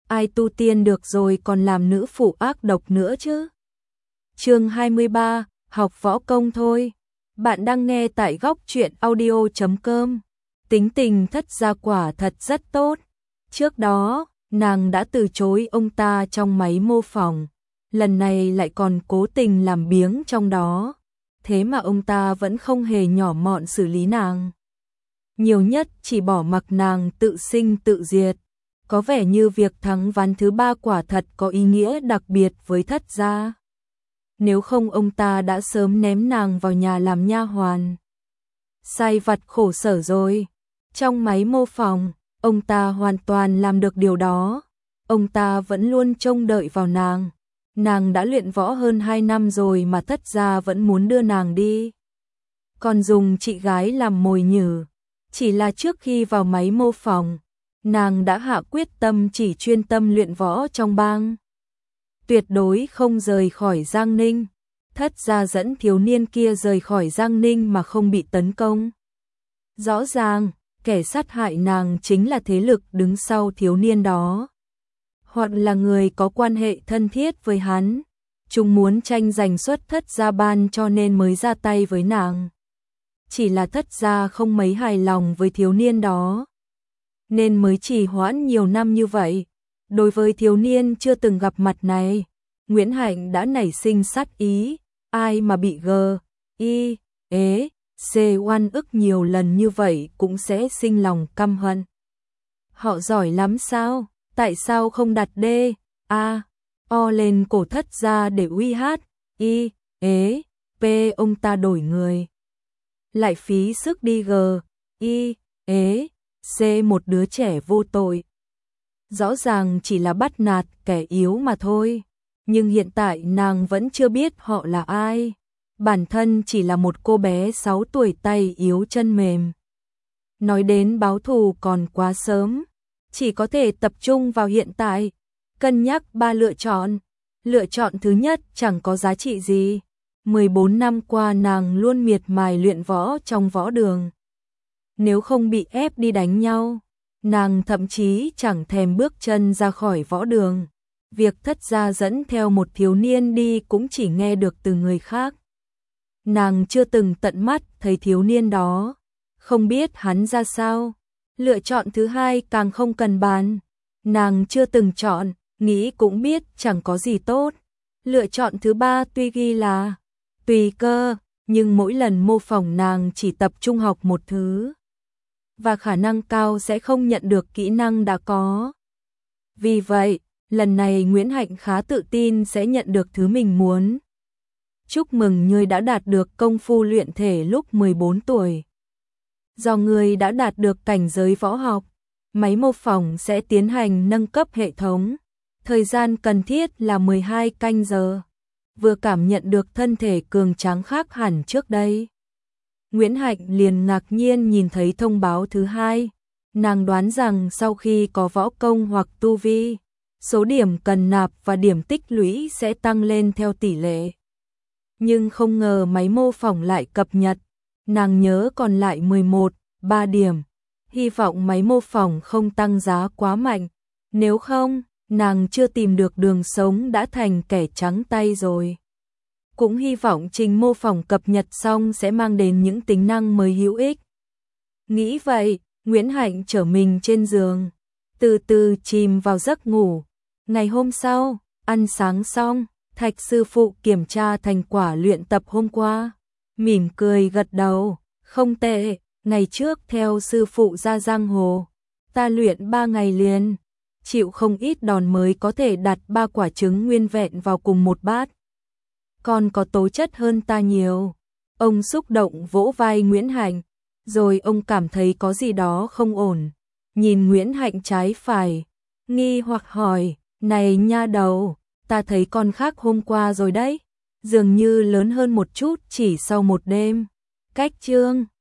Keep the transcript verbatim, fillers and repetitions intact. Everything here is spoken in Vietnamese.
ai tu tiên được rồi còn làm nữ phụ ác độc nữa chứ. Chương hai mươi ba, học võ công thôi. Bạn đang nghe tại góc truyện audio chấm com. Tính tình Thất Gia quả thật rất tốt. Trước đó, nàng đã từ chối ông ta trong máy mô phỏng, lần này lại còn cố tình làm biếng trong đó. Thế mà ông ta vẫn không hề nhỏ mọn xử lý nàng. Nhiều nhất chỉ bỏ mặc nàng tự sinh tự diệt. Có vẻ như việc thắng ván thứ ba quả thật có ý nghĩa đặc biệt với Thất Gia. Nếu không ông ta đã sớm ném nàng vào nhà làm nha hoàn. Sai vặt khổ sở rồi. Trong máy mô phỏng, ông ta hoàn toàn làm được điều đó. Ông ta vẫn luôn trông đợi vào nàng. Nàng đã luyện võ hơn hai năm rồi mà Thất Gia vẫn muốn đưa nàng đi. Còn dùng chị gái làm mồi nhử. Chỉ là trước khi vào máy mô phỏng, nàng đã hạ quyết tâm chỉ chuyên tâm luyện võ trong bang. Tuyệt đối không rời khỏi Giang Ninh. Thất Gia dẫn thiếu niên kia rời khỏi Giang Ninh mà không bị tấn công. Rõ ràng, kẻ sát hại nàng chính là thế lực đứng sau thiếu niên đó. Hoặc là người có quan hệ thân thiết với hắn. Chúng muốn tranh giành suất Thất Gia ban cho nên mới ra tay với nàng. Chỉ là Thất Gia không mấy hài lòng với thiếu niên đó, nên mới trì hoãn nhiều năm như vậy. Đối với thiếu niên chưa từng gặp mặt này, Nguyễn Hạnh đã nảy sinh sát ý. Ai mà bị gờ, y, ế, c oan ức nhiều lần như vậy cũng sẽ sinh lòng căm hận. Họ giỏi lắm sao? Tại sao không đặt D, A, O lên cổ Thất Gia để uy hát, y, ế, p ông ta đổi người. Lại phí sức đi g, y, ế, c một đứa trẻ vô tội. Rõ ràng chỉ là bắt nạt kẻ yếu mà thôi. Nhưng hiện tại nàng vẫn chưa biết họ là ai. Bản thân chỉ là một cô bé sáu tuổi tay yếu chân mềm. Nói đến báo thù còn quá sớm. Chỉ có thể tập trung vào hiện tại. Cân nhắc ba lựa chọn. Lựa chọn thứ nhất chẳng có giá trị gì. mười bốn năm qua nàng luôn miệt mài luyện võ trong võ đường. Nếu không bị ép đi đánh nhau, nàng thậm chí chẳng thèm bước chân ra khỏi võ đường. Việc Thất Gia dẫn theo một thiếu niên đi cũng chỉ nghe được từ người khác. Nàng chưa từng tận mắt thấy thiếu niên đó, không biết hắn ra sao. Lựa chọn thứ hai càng không cần bàn. Nàng chưa từng chọn, nghĩ cũng biết chẳng có gì tốt. Lựa chọn thứ ba tuy ghi là tùy cơ, nhưng mỗi lần mô phỏng nàng chỉ tập trung học một thứ. Và khả năng cao sẽ không nhận được kỹ năng đã có. Vì vậy, lần này Nguyễn Hạnh khá tự tin sẽ nhận được thứ mình muốn. Chúc mừng ngươi đã đạt được công phu luyện thể lúc mười bốn tuổi. Do ngươi đã đạt được cảnh giới võ học, máy mô phỏng sẽ tiến hành nâng cấp hệ thống. Thời gian cần thiết là mười hai canh giờ. Vừa cảm nhận được thân thể cường tráng khác hẳn trước đây, Nguyễn Hạnh liền ngạc nhiên nhìn thấy thông báo thứ hai. Nàng đoán rằng sau khi có võ công hoặc tu vi, số điểm cần nạp và điểm tích lũy sẽ tăng lên theo tỷ lệ. Nhưng không ngờ máy mô phỏng lại cập nhật. Nàng nhớ còn lại mười một, ba điểm. Hy vọng máy mô phỏng không tăng giá quá mạnh. Nếu không, nàng chưa tìm được đường sống đã thành kẻ trắng tay rồi. Cũng hy vọng trình mô phỏng cập nhật xong sẽ mang đến những tính năng mới hữu ích. Nghĩ vậy, Nguyễn Hạnh trở mình trên giường, từ từ chìm vào giấc ngủ. Ngày hôm sau, ăn sáng xong, Thạch sư phụ kiểm tra thành quả luyện tập hôm qua. Mỉm cười gật đầu, không tệ, ngày trước theo sư phụ ra giang hồ, ta luyện ba ngày liền, chịu không ít đòn mới có thể đặt ba quả trứng nguyên vẹn vào cùng một bát. Còn có tố chất hơn ta nhiều. Ông xúc động vỗ vai Nguyễn Hạnh, rồi ông cảm thấy có gì đó không ổn. Nhìn Nguyễn Hạnh trái phải, nghi hoặc hỏi, này nha đầu, ta thấy con khác hôm qua rồi đấy, dường như lớn hơn một chút chỉ sau một đêm. Cách chương